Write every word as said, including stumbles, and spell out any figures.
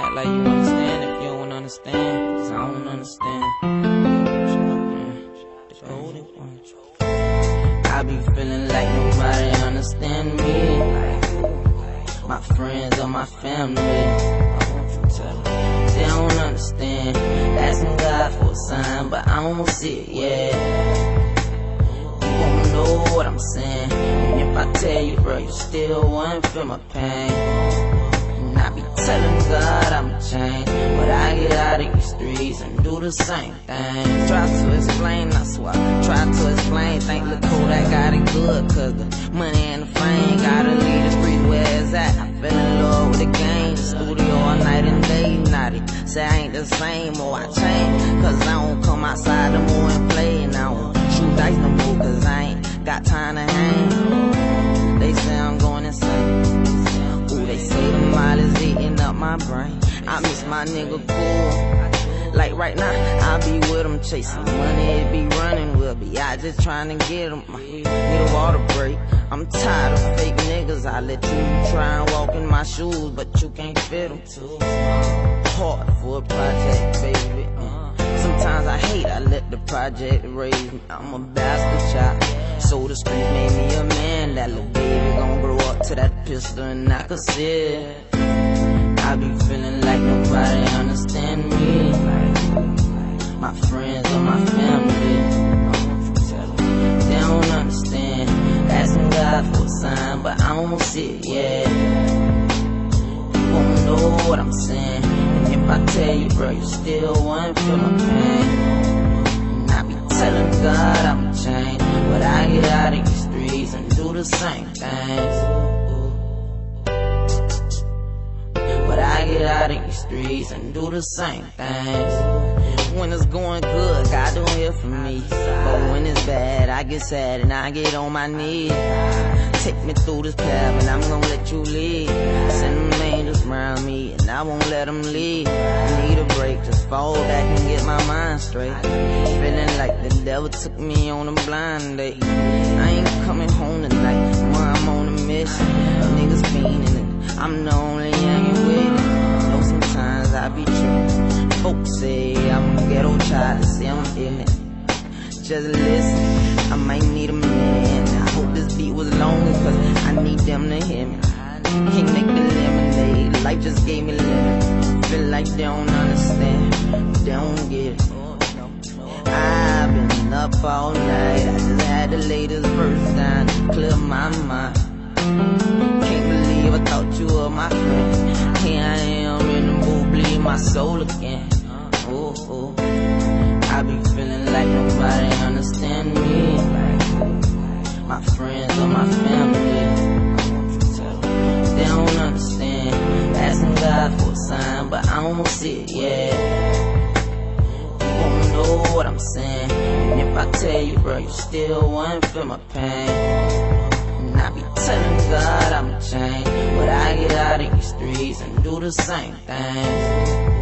act like you understand if you don't understand, cause I don't understand. The golden one. I be feeling like nobody understand me. My friends or my family, they don't understand. Asking God for a sign, but I don't see it yet. You won't know what I'm saying, and if I tell you, bro, you still won't feel my pain. And I be telling God I'm changed, but I get out of these streets and do the same thing. Try to explain, I swear, try to explain. Think look cool, that got it good, cause the money and the fame gotta leave the street where it's at. I fell in love with the game, the studio all night and day. Naughty, say I ain't the same, or I change, cause I don't come outside no more and play. And I don't shoot dice no more, cause I ain't got time to hang. They say I'm going insane. Ooh, they say the mile is eating up my brain. I miss my nigga cool. Like right now, I be with him chasing money, it be running, we'll be out just trying to get him. Need a water break. I'm tired of fake niggas. I let you try and walk in my shoes, but you can't fit them too hard for a project, baby. Uh, sometimes I hate I let the project raise me. I'm a bastard child, so the street made me a man. That little baby gon' grow up to that pistol and I could see it. I be feeling like nobody understand me. My friends or my family, they don't understand. Asking God for a sign, but I don't see it yet. You won't know what I'm saying, and if I tell you, bro, you still won't feel my pain. And I be telling God I'm changed, but I get out of these streets and do the same things. But I get out of these streets and do the same things. When it's going good, God don't hear from me. But when it's bad, I get sad and I get on my knees. Take me through this path and I'm gonna let you lead. Send them angels around me and I won't let them leave. I need a break, just fall back and get my mind straight. Feeling like the devil took me on a blind date. I ain't coming home tonight, while I'm on a mission. Niggas fiending and I'm the only young with it. I know sometimes I be tripping. Folks say I'm a ghetto child, say I'm ignorant. Just listen, I might need a minute. I hope this beat was long, cause I need them to hear me. Can't make the lemonade, life just gave me lemon. Feel like they don't understand, they don't get it. I've been up all night, I just had the latest verse down to clear my mind. Can't believe I thought you were my friend. Here I am in the mood, bleed my soul again. Ooh, ooh. I be feeling like nobody understand me. My friends or my family, they don't understand. Asking God for a sign, but I don't see it yet. You won't know what I'm saying, and if I tell you, bro, you still won't feel my pain. And I be telling God I'm changed, but I get out of these streets and do the same things.